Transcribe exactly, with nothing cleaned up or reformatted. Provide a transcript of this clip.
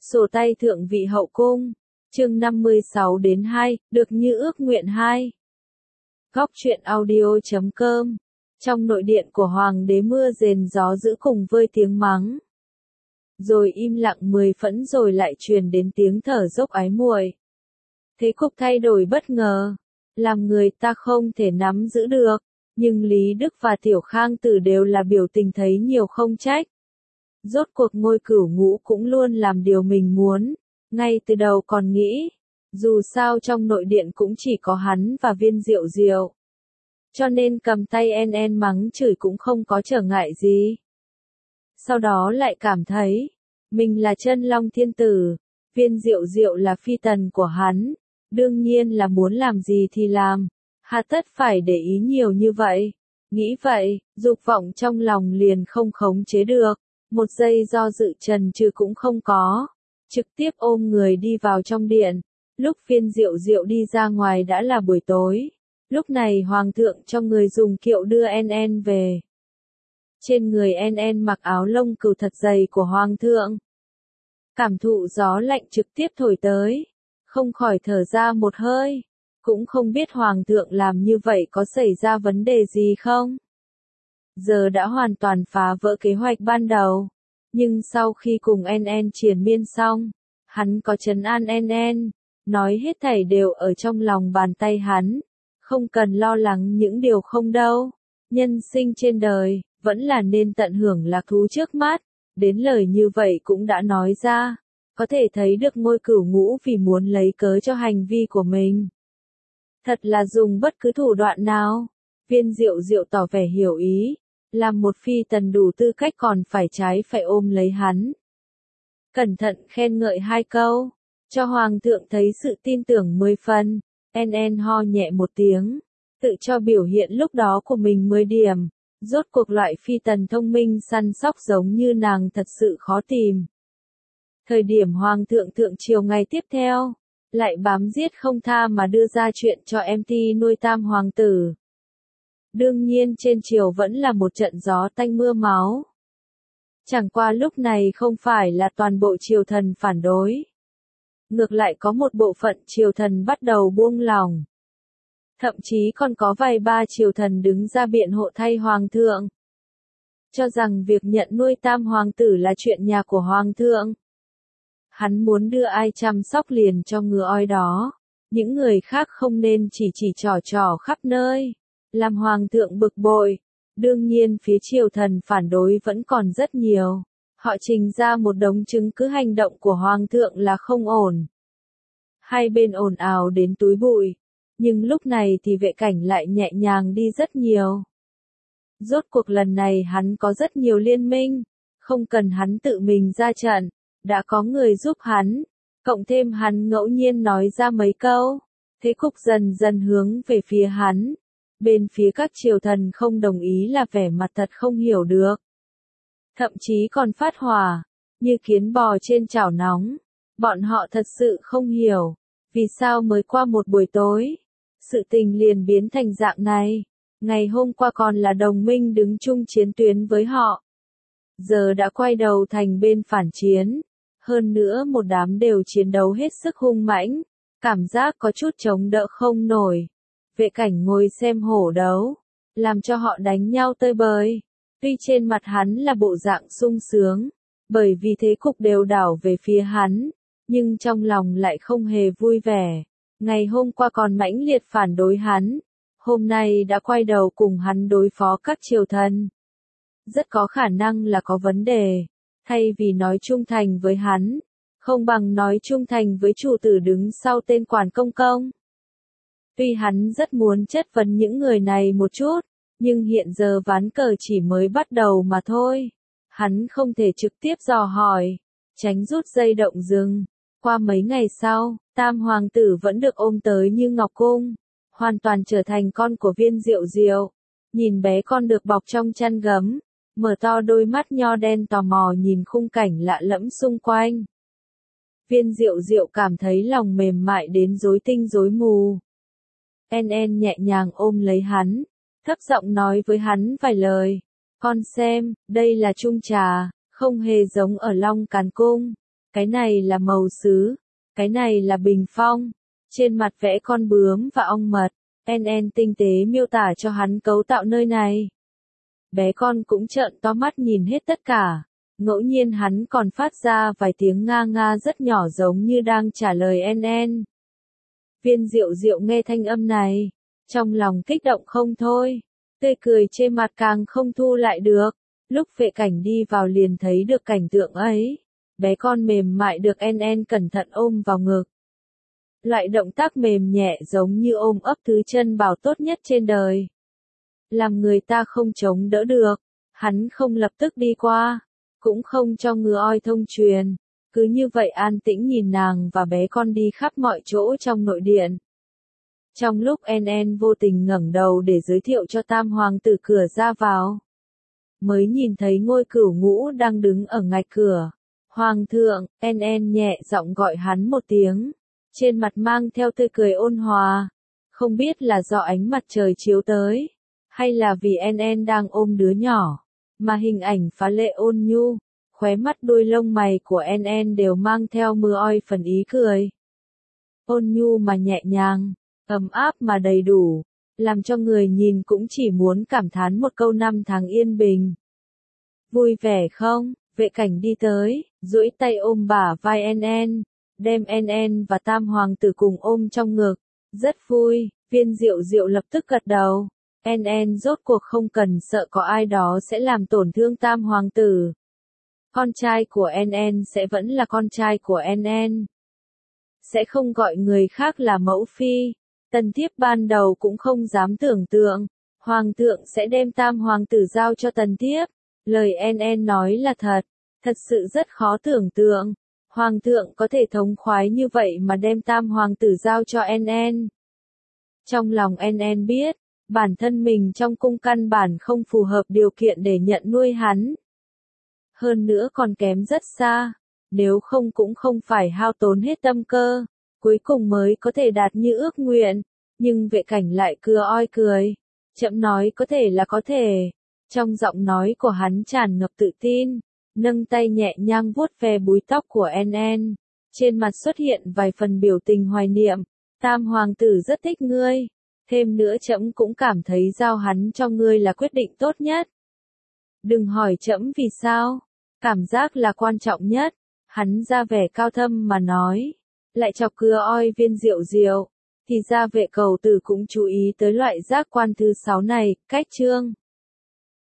Sổ tay thượng vị hậu cung, chương năm mươi sáu đến hai, được như ước nguyện hai. Góc truyện audio chấm com. Trong nội điện của hoàng đế mưa rền gió dữ cùng với tiếng mắng. Rồi im lặng mười phẫn rồi lại truyền đến tiếng thở dốc ái muội. Thế cục thay đổi bất ngờ, làm người ta không thể nắm giữ được, nhưng Lý Đức và Tiểu Khang Tử đều là biểu tình thấy nhiều không trách. Rốt cuộc Ngôi Cửu Ngũ cũng luôn làm điều mình muốn, ngay từ đầu còn nghĩ, dù sao trong nội điện cũng chỉ có hắn và Viên Diệu Diệu. Cho nên cầm tay en en mắng chửi cũng không có trở ngại gì. Sau đó lại cảm thấy, mình là chân long thiên tử, Viên Diệu Diệu là phi tần của hắn, đương nhiên là muốn làm gì thì làm, hà tất phải để ý nhiều như vậy. Nghĩ vậy, dục vọng trong lòng liền không khống chế được, một giây do dự chần chừ cũng không có, trực tiếp ôm người đi vào trong điện. Lúc Viên Diệu Diệu đi ra ngoài đã là buổi tối, lúc này hoàng thượng cho người dùng kiệu đưa en en về. Trên người en en mặc áo lông cừu thật dày của hoàng thượng. Cảm thụ gió lạnh trực tiếp thổi tới, không khỏi thở ra một hơi, cũng không biết hoàng thượng làm như vậy có xảy ra vấn đề gì không. Giờ đã hoàn toàn phá vỡ kế hoạch ban đầu, nhưng sau khi cùng en en triền miên xong, hắn có trấn an en en, nói hết thảy đều ở trong lòng bàn tay hắn, không cần lo lắng những điều không đâu. Nhân sinh trên đời, vẫn là nên tận hưởng lạc thú trước mắt, đến lời như vậy cũng đã nói ra, có thể thấy được Ngôi Cửu Ngũ vì muốn lấy cớ cho hành vi của mình. Thật là dùng bất cứ thủ đoạn nào. Viên Diệu Diệu tỏ vẻ hiểu ý, làm một phi tần đủ tư cách còn phải trái phải ôm lấy hắn. Cẩn thận khen ngợi hai câu, cho hoàng thượng thấy sự tin tưởng mười phần. En en ho nhẹ một tiếng, tự cho biểu hiện lúc đó của mình mười điểm. Rốt cuộc loại phi tần thông minh săn sóc giống như nàng thật sự khó tìm. Thời điểm hoàng thượng thượng triều ngày tiếp theo, lại bám giết không tha mà đưa ra chuyện cho em ti nuôi tam hoàng tử. Đương nhiên trên triều vẫn là một trận gió tanh mưa máu. Chẳng qua lúc này không phải là toàn bộ triều thần phản đối. Ngược lại có một bộ phận triều thần bắt đầu buông lỏng. Thậm chí còn có vài ba triều thần đứng ra biện hộ thay hoàng thượng. Cho rằng việc nhận nuôi tam hoàng tử là chuyện nhà của hoàng thượng. Hắn muốn đưa ai chăm sóc liền cho ngừa oi đó. Những người khác không nên chỉ chỉ trò trò khắp nơi. Làm hoàng thượng bực bội. Đương nhiên phía triều thần phản đối vẫn còn rất nhiều. Họ trình ra một đống chứng cứ hành động của hoàng thượng là không ổn. Hai bên ồn ào đến túi bụi. Nhưng lúc này thì Vệ Cảnh lại nhẹ nhàng đi rất nhiều. Rốt cuộc lần này hắn có rất nhiều liên minh. Không cần hắn tự mình ra trận. Đã có người giúp hắn. Cộng thêm hắn ngẫu nhiên nói ra mấy câu. Thế cục dần dần hướng về phía hắn. Bên phía các triều thần không đồng ý là vẻ mặt thật không hiểu được. Thậm chí còn phát hỏa. Như kiến bò trên chảo nóng. Bọn họ thật sự không hiểu. Vì sao mới qua một buổi tối, sự tình liền biến thành dạng này. Ngày hôm qua còn là đồng minh đứng chung chiến tuyến với họ. Giờ đã quay đầu thành bên phản chiến. Hơn nữa một đám đều chiến đấu hết sức hung mãnh. Cảm giác có chút chống đỡ không nổi. Vệ Cảnh ngồi xem hổ đấu. Làm cho họ đánh nhau tơi bời. Tuy trên mặt hắn là bộ dạng sung sướng. Bởi vì thế cục đều đảo về phía hắn. Nhưng trong lòng lại không hề vui vẻ. Ngày hôm qua còn mãnh liệt phản đối hắn. Hôm nay đã quay đầu cùng hắn đối phó các triều thần. Rất có khả năng là có vấn đề. Thay vì nói trung thành với hắn, không bằng nói trung thành với chủ tử đứng sau tên Quản Công Công. Tuy hắn rất muốn chất vấn những người này một chút, nhưng hiện giờ ván cờ chỉ mới bắt đầu mà thôi. Hắn không thể trực tiếp dò hỏi, tránh rút dây động rừng. Qua mấy ngày sau, tam hoàng tử vẫn được ôm tới Như Ngọc Cung, hoàn toàn trở thành con của Viên Diệu Diệu. Nhìn bé con được bọc trong chăn gấm, mở to đôi mắt nho đen tò mò nhìn khung cảnh lạ lẫm xung quanh. Viên Diệu Diệu cảm thấy lòng mềm mại đến rối tinh rối mù. En en nhẹ nhàng ôm lấy hắn, thấp giọng nói với hắn vài lời. Con xem, đây là chung trà, không hề giống ở Long Càn Cung. cái này là màu sứ, cái này là bình phong, trên mặt vẽ con bướm và ong mật. en en tinh tế miêu tả cho hắn cấu tạo nơi này. Bé con cũng trợn to mắt nhìn hết tất cả, ngẫu nhiên hắn còn phát ra vài tiếng nga nga rất nhỏ giống như đang trả lời en en. Viên Diệu Diệu nghe thanh âm này, trong lòng kích động không thôi, tươi cười trên mặt càng không thu lại được. Lúc Vệ Cảnh đi vào liền thấy được cảnh tượng ấy, bé con mềm mại được en en cẩn thận ôm vào ngực. Loại động tác mềm nhẹ giống như ôm ấp thứ chân bảo tốt nhất trên đời. Làm người ta không chống đỡ được, hắn không lập tức đi qua, cũng không cho ngựa oi thông truyền, cứ như vậy an tĩnh nhìn nàng và bé con đi khắp mọi chỗ trong nội điện. Trong lúc en en vô tình ngẩng đầu để giới thiệu cho tam hoàng tử cửa ra vào, mới nhìn thấy Ngôi Cửu Ngũ đang đứng ở ngạch cửa. Hoàng thượng, en en nhẹ giọng gọi hắn một tiếng, trên mặt mang theo tươi cười ôn hòa, không biết là do ánh mặt trời chiếu tới, hay là vì en en đang ôm đứa nhỏ, mà hình ảnh phá lệ ôn nhu, khóe mắt đuôi lông mày của en en đều mang theo mưa oi phần ý cười. Ôn nhu mà nhẹ nhàng, ấm áp mà đầy đủ, làm cho người nhìn cũng chỉ muốn cảm thán một câu năm tháng yên bình. Vui vẻ không? Vệ Cảnh đi tới, duỗi tay ôm bả vai en en, đem en en và tam hoàng tử cùng ôm trong ngực. Rất vui, Viên Diệu Diệu lập tức gật đầu. En en rốt cuộc không cần sợ có ai đó sẽ làm tổn thương tam hoàng tử. Con trai của en en sẽ vẫn là con trai của en en. Sẽ không gọi người khác là mẫu phi. Tần Thiếp ban đầu cũng không dám tưởng tượng, hoàng thượng sẽ đem tam hoàng tử giao cho Tần Thiếp. Lời en en nói là thật, thật sự rất khó tưởng tượng. Hoàng thượng có thể thống khoái như vậy mà đem tam hoàng tử giao cho en en. Trong lòng en en biết, bản thân mình trong cung căn bản không phù hợp điều kiện để nhận nuôi hắn. Hơn nữa còn kém rất xa, nếu không cũng không phải hao tốn hết tâm cơ, cuối cùng mới có thể đạt như ước nguyện. Nhưng Vệ Cảnh lại cưa oi cười, chậm nói có thể là có thể. Trong giọng nói của hắn tràn ngập tự tin, nâng tay nhẹ nhàng vuốt ve búi tóc của en en, trên mặt xuất hiện vài phần biểu tình hoài niệm. Tam hoàng tử rất thích ngươi, thêm nữa trẫm cũng cảm thấy giao hắn cho ngươi là quyết định tốt nhất. Đừng hỏi trẫm vì sao, cảm giác là quan trọng nhất. Hắn ra vẻ cao thâm mà nói, lại chọc cưa oi Viên Diệu Diệu, thì ra Vệ Cầu tử cũng chú ý tới loại giác quan thứ sáu này. Cách chương